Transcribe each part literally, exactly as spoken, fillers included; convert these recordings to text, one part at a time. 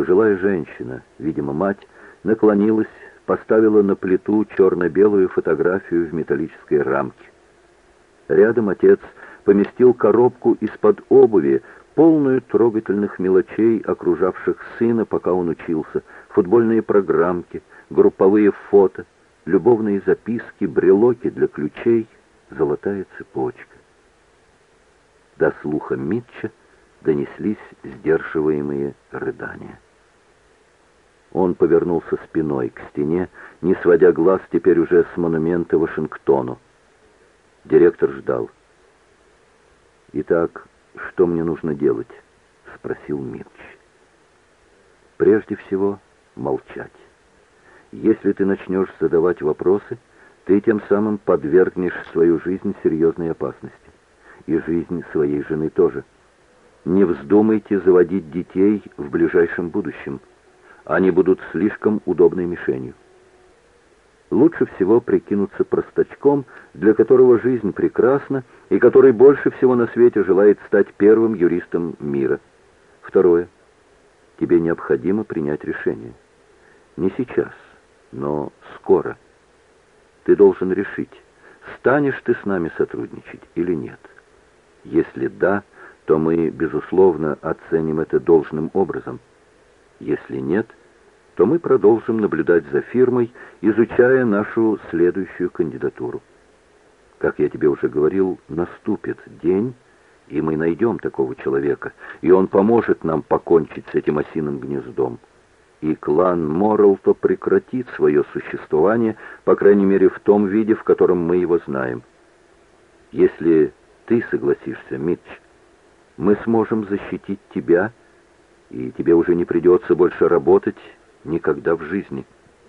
Пожилая женщина, видимо, мать, наклонилась, поставила на плиту черно-белую фотографию в металлической рамке. Рядом отец поместил коробку из-под обуви, полную трогательных мелочей, окружавших сына, пока он учился, футбольные программки, групповые фото, любовные записки, брелоки для ключей, золотая цепочка. До слуха Митча донеслись сдерживаемые рыдания. Он повернулся спиной к стене, не сводя глаз теперь уже с монумента Вашингтону. Директор ждал. «Итак, что мне нужно делать?» — спросил Митч. «Прежде всего, молчать. Если ты начнешь задавать вопросы, ты тем самым подвергнешь свою жизнь серьезной опасности. И жизнь своей жены тоже. Не вздумайте заводить детей в ближайшем будущем. Они будут слишком удобной мишенью. Лучше всего прикинуться простачком, для которого жизнь прекрасна, и который больше всего на свете желает стать первым юристом мира. Второе. Тебе необходимо принять решение. Не сейчас, но скоро. Ты должен решить, станешь ты с нами сотрудничать или нет. Если да, то мы, безусловно, оценим это должным образом. Если нет, то мы продолжим наблюдать за фирмой, изучая нашу следующую кандидатуру. Как я тебе уже говорил, наступит день, и мы найдем такого человека, и он поможет нам покончить с этим осиным гнездом. И клан Моррелто прекратит свое существование, по крайней мере, в том виде, в котором мы его знаем. Если ты согласишься, Митч, мы сможем защитить тебя, и тебе уже не придется больше работать никогда в жизни».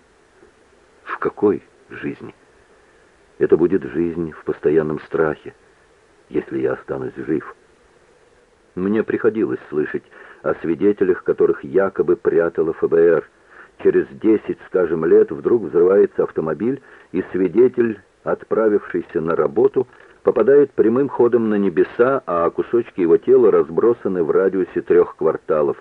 «В какой жизни?» «Это будет жизнь в постоянном страхе, если я останусь жив. Мне приходилось слышать о свидетелях, которых якобы прятало эф бэ эр. Через десять, скажем, лет вдруг взрывается автомобиль, и свидетель, отправившийся на работу, попадает прямым ходом на небеса, а кусочки его тела разбросаны в радиусе трех кварталов.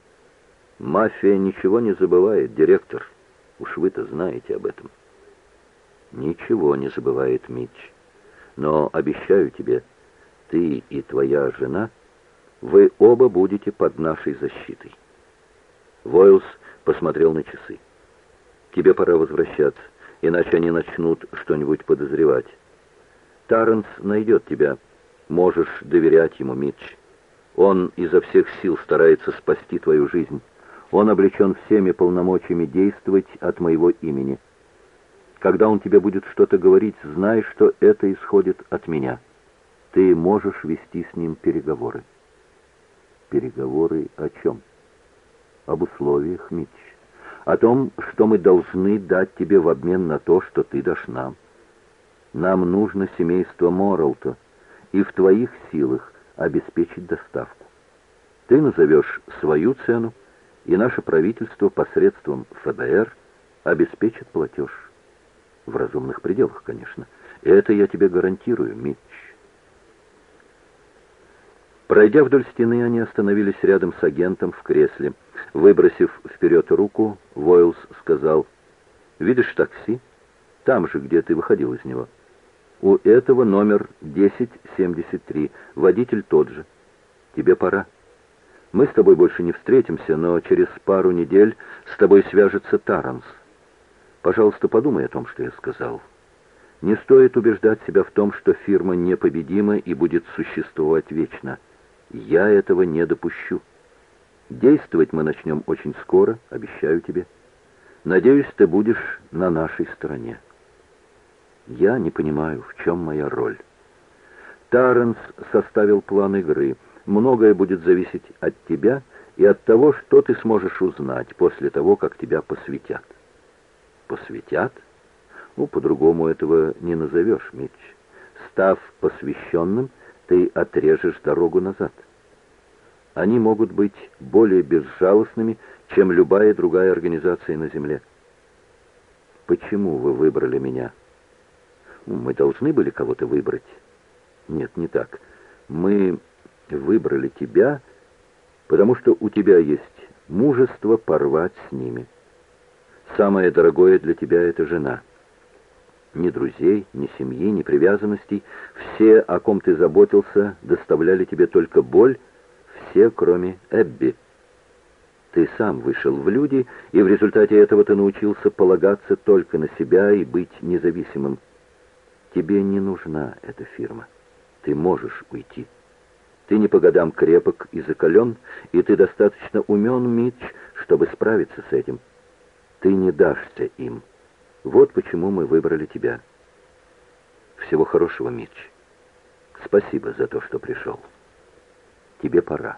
Мафия ничего не забывает, директор. Уж вы-то знаете об этом». «Ничего не забывает, Митч. Но обещаю тебе, ты и твоя жена, вы оба будете под нашей защитой». Войлс посмотрел на часы. «Тебе пора возвращаться, иначе они начнут что-нибудь подозревать. Тарренс найдет тебя. Можешь доверять ему, Митч. Он изо всех сил старается спасти твою жизнь. Он облечен всеми полномочиями действовать от моего имени. Когда он тебе будет что-то говорить, знай, что это исходит от меня. Ты можешь вести с ним переговоры». «Переговоры о чем?» «Об условиях, Митч. О том, что мы должны дать тебе в обмен на то, что ты дашь нам. Нам нужно семейство Моррелто, и в твоих силах обеспечить доставку. Ты назовешь свою цену, и наше правительство посредством эф бэ эр обеспечит платеж. В разумных пределах, конечно. Это я тебе гарантирую, Митч». Пройдя вдоль стены, они остановились рядом с агентом в кресле. Выбросив вперед руку, Войлс сказал: «Видишь такси? Там же, где ты выходил из него. У этого номер десять семьдесят три. Водитель тот же. Тебе пора. Мы с тобой больше не встретимся, но через пару недель с тобой свяжется Тарренс. Пожалуйста, подумай о том, что я сказал. Не стоит убеждать себя в том, что фирма непобедима и будет существовать вечно. Я этого не допущу. Действовать мы начнем очень скоро, обещаю тебе. Надеюсь, ты будешь на нашей стороне. Я не понимаю, в чем моя роль. Тарренс составил план игры. Многое будет зависеть от тебя и от того, что ты сможешь узнать после того, как тебя посвятят». «Посвятят? Ну, по-другому этого не назовешь, Митч. Став посвященным, ты отрежешь дорогу назад. Они могут быть более безжалостными, чем любая другая организация на Земле». «Почему вы выбрали меня?» «Мы должны были кого-то выбрать». «Нет, не так. Мы выбрали тебя, потому что у тебя есть мужество порвать с ними. Самое дорогое для тебя — это жена. Ни друзей, ни семьи, ни привязанностей. Все, о ком ты заботился, доставляли тебе только боль, все, кроме Эбби. Ты сам вышел в люди, и в результате этого ты научился полагаться только на себя и быть независимым. Тебе не нужна эта фирма. Ты можешь уйти. Ты не по годам крепок и закален, и ты достаточно умен, Митч, чтобы справиться с этим. Ты не дашься им. Вот почему мы выбрали тебя. Всего хорошего, Митч. Спасибо за то, что пришел. Тебе пора.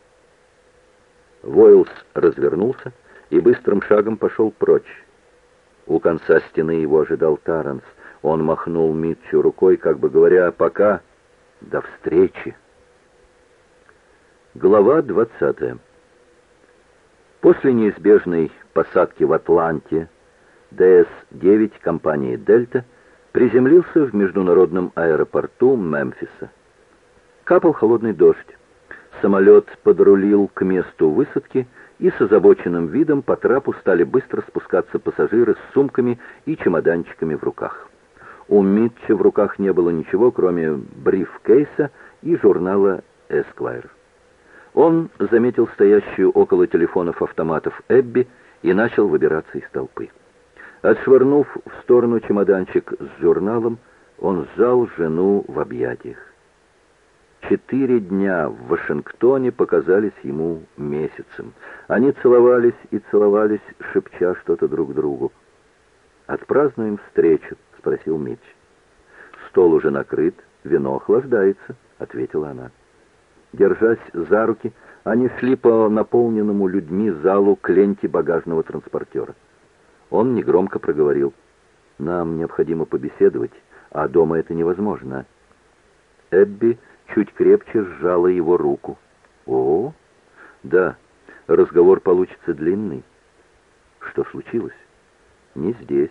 Войлс развернулся и быстрым шагом пошел прочь. У конца стены его ожидал Таранс. Он махнул Митчу рукой, как бы говоря: «Пока, до встречи». Глава двадцатая. После неизбежной посадки в Атланте Дэ Эс девять компании «Дельта» приземлился в международном аэропорту Мемфиса. Капал холодный дождь. Самолет подрулил к месту высадки, и с озабоченным видом по трапу стали быстро спускаться пассажиры с сумками и чемоданчиками в руках. У Митча в руках не было ничего, кроме брифкейса и журнала «Эсквайр». Он заметил стоящую около телефонов-автоматов Эбби и начал выбираться из толпы. Отшвырнув в сторону чемоданчик с журналом, он сжал жену в объятиях. Четыре дня в Вашингтоне показались ему месяцем. Они целовались и целовались, шепча что-то друг другу. «Отпразднуем встречу?» — спросил Митч. «Стол уже накрыт, вино охлаждается», — ответила она. Держась за руки, они шли по наполненному людьми залу к ленте багажного транспортера. Он негромко проговорил: «Нам необходимо побеседовать, а дома это невозможно». Эбби чуть крепче сжала его руку. «О, да, разговор получится длинный». «Что случилось?» «Не здесь.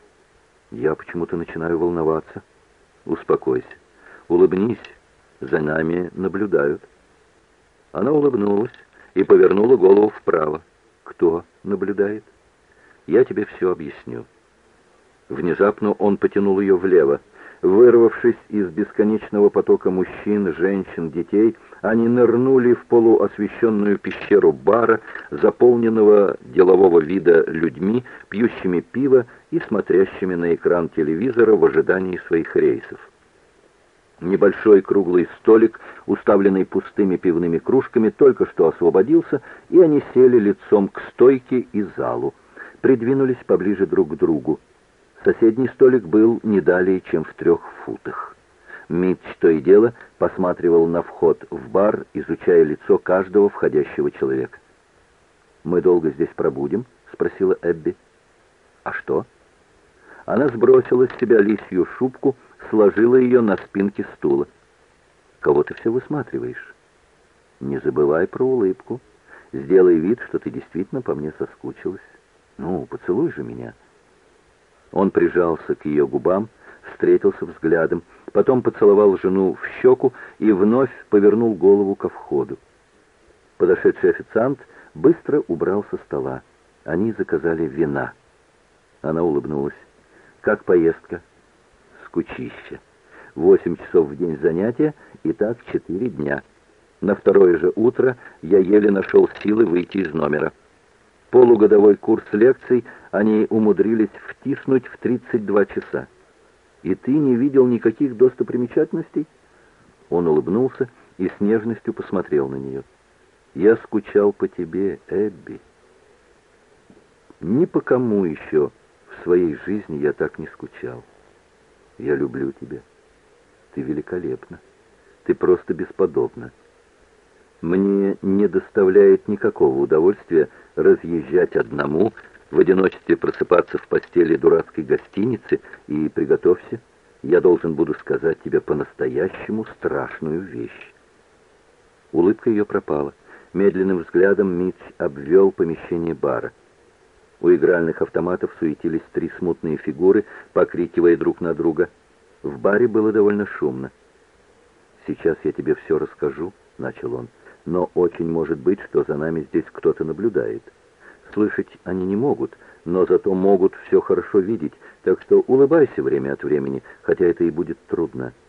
Я почему-то начинаю волноваться». «Успокойся. Улыбнись. За нами наблюдают». Она улыбнулась и повернула голову вправо. «Кто наблюдает?» «Я тебе все объясню». Внезапно он потянул ее влево. Вырвавшись из бесконечного потока мужчин, женщин, детей, они нырнули в полуосвещенную пещеру бара, заполненного делового вида людьми, пьющими пиво и смотрящими на экран телевизора в ожидании своих рейсов. Небольшой круглый столик, уставленный пустыми пивными кружками, только что освободился, и они сели лицом к стойке и залу, придвинулись поближе друг к другу. Соседний столик был не далее, чем в трех футах. Митч то и дело посматривал на вход в бар, изучая лицо каждого входящего человека. «Мы долго здесь пробудем?» — спросила Эбби. «А что?» Она сбросила с себя лисью шубку, сложила ее на спинке стула. «Кого ты все высматриваешь?» «Не забывай про улыбку. Сделай вид, что ты действительно по мне соскучилась. Ну, поцелуй же меня». Он прижался к ее губам, встретился взглядом, потом поцеловал жену в щеку и вновь повернул голову ко входу. Подошедший официант быстро убрал со стола. Они заказали вина. Она улыбнулась. «Как поездка?» «Скучище. Восемь часов в день занятия, и так четыре дня. На второе же утро я еле нашел силы выйти из номера. Полугодовой курс лекций они умудрились втиснуть в тридцать два часа. И ты не видел никаких достопримечательностей?» Он улыбнулся и с нежностью посмотрел на нее. «Я скучал по тебе, Эбби. Ни по кому еще в своей жизни я так не скучал. Я люблю тебя. Ты великолепна. Ты просто бесподобна. Мне не доставляет никакого удовольствия разъезжать одному, в одиночестве просыпаться в постели дурацкой гостиницы, и приготовься, я должен буду сказать тебе по-настоящему страшную вещь». Улыбка ее пропала. Медленным взглядом Митч обвел помещение бара. У игральных автоматов суетились три смутные фигуры, покрикивая друг на друга. В баре было довольно шумно. «Сейчас я тебе все расскажу», — начал он. но очень может быть, что за нами здесь кто-то наблюдает. Слышать они не могут, но зато могут все хорошо видеть, так что улыбайся время от времени, хотя это и будет трудно.